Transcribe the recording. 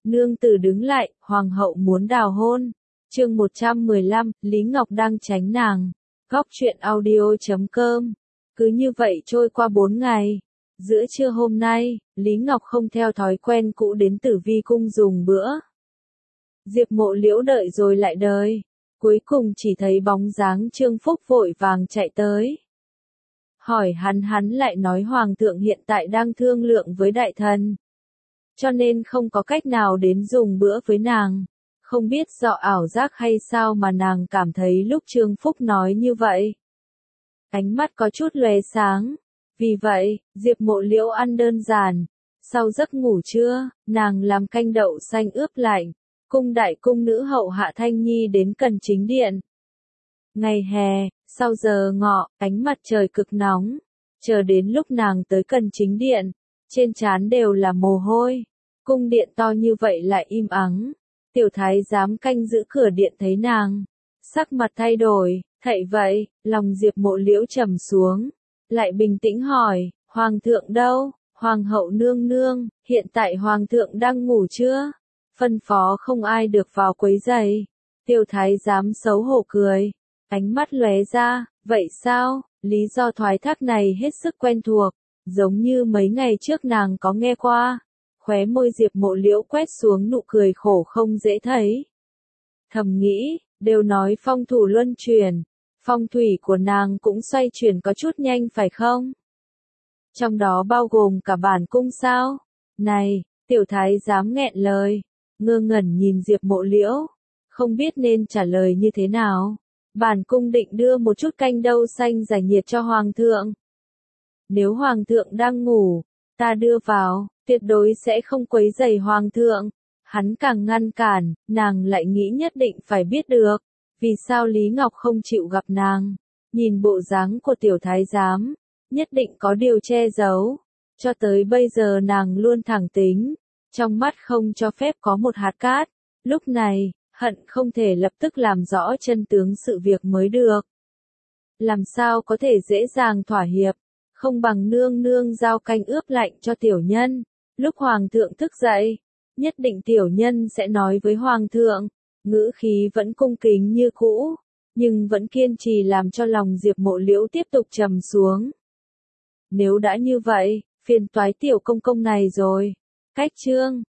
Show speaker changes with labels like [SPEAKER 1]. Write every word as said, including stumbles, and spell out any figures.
[SPEAKER 1] Nương tử đứng lại, hoàng hậu muốn đào hôn. Chương một trăm mười lăm, Lý Ngọc đang tránh nàng. Góc truyện audio chấm com. Cứ như vậy trôi qua bốn ngày. Giữa trưa hôm nay, Lý Ngọc không theo thói quen cũ đến Tử Vi cung dùng bữa. Diệp Mộ Liễu đợi rồi lại đợi. Cuối cùng chỉ thấy bóng dáng Trương Phúc vội vàng chạy tới. Hỏi hắn hắn lại nói hoàng thượng hiện tại đang thương lượng với đại thần. Cho nên không có cách nào đến dùng bữa với nàng. Không biết do ảo giác hay sao mà nàng cảm thấy lúc Trương Phúc nói như vậy. Ánh mắt có chút lóe sáng. Vì vậy, Diệp Mộ Liễu ăn đơn giản. Sau giấc ngủ trưa, nàng làm canh đậu xanh ướp lạnh. Cung đại cung nữ hậu Hạ Thanh Nhi đến Cần Chính Điện. Ngày hè, sau giờ ngọ, ánh mặt trời cực nóng. Chờ đến lúc nàng tới Cần Chính Điện, trên trán đều là mồ hôi. Cung điện to như vậy lại im ắng. Tiểu thái giám canh giữ cửa điện thấy nàng, sắc mặt thay đổi, thậy vậy, lòng Diệp Mộ Liễu trầm xuống, lại bình tĩnh hỏi, hoàng thượng đâu? Hoàng hậu nương nương, hiện tại hoàng thượng đang ngủ chưa? Phân phó không ai được vào quấy rầy. Tiểu thái giám xấu hổ cười, ánh mắt lóe ra, vậy sao? Lý do thoái thác này hết sức quen thuộc, giống như mấy ngày trước nàng có nghe qua. Khóe môi Diệp Mộ Liễu quét xuống nụ cười khổ không dễ thấy. Thầm nghĩ, đều nói phong thủy luân chuyển, phong thủy của nàng cũng xoay chuyển có chút nhanh phải không? Trong đó bao gồm cả bản cung sao? Này, tiểu thái giám nghẹn lời, ngơ ngẩn nhìn Diệp Mộ Liễu, không biết nên trả lời như thế nào. Bản cung định đưa một chút canh đậu xanh giải nhiệt cho hoàng thượng. Nếu hoàng thượng đang ngủ, ta đưa vào, tuyệt đối sẽ không quấy rầy hoàng thượng. Hắn càng ngăn cản, nàng lại nghĩ nhất định phải biết được, vì sao Lý Ngọc không chịu gặp nàng. Nhìn bộ dáng của tiểu thái giám, nhất định có điều che giấu. Cho tới bây giờ nàng luôn thẳng tính, trong mắt không cho phép có một hạt cát. Lúc này, hận không thể lập tức làm rõ chân tướng sự việc mới được. Làm sao có thể dễ dàng thỏa hiệp, không bằng nương nương giao canh ướp lạnh cho tiểu nhân. Lúc hoàng thượng thức dậy, nhất định tiểu nhân sẽ nói với hoàng thượng. Ngữ khí vẫn cung kính như cũ, nhưng vẫn kiên trì làm cho lòng Diệp Mộ Liễu tiếp tục trầm xuống. Nếu đã như vậy, phiền toái tiểu công công này rồi. Cách chương